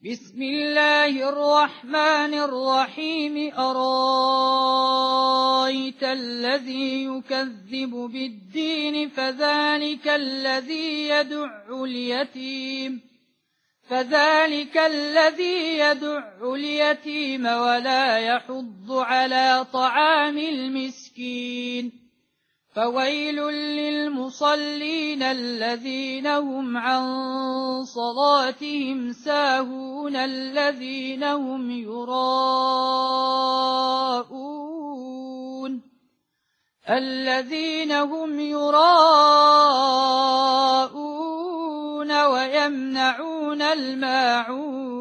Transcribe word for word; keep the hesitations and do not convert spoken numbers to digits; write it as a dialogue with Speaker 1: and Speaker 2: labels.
Speaker 1: بسم الله الرحمن الرحيم أرأيت الذي يكذب بالدين فذلك الذي يدع اليتيم فذلك الذي يدع اليتيم ولا يحض على طعام المسكين فويل للمصلين الذين هم عن صلاتهم ساهون الذين هم يراءون الذين هم يراءون ويمنعون الماعون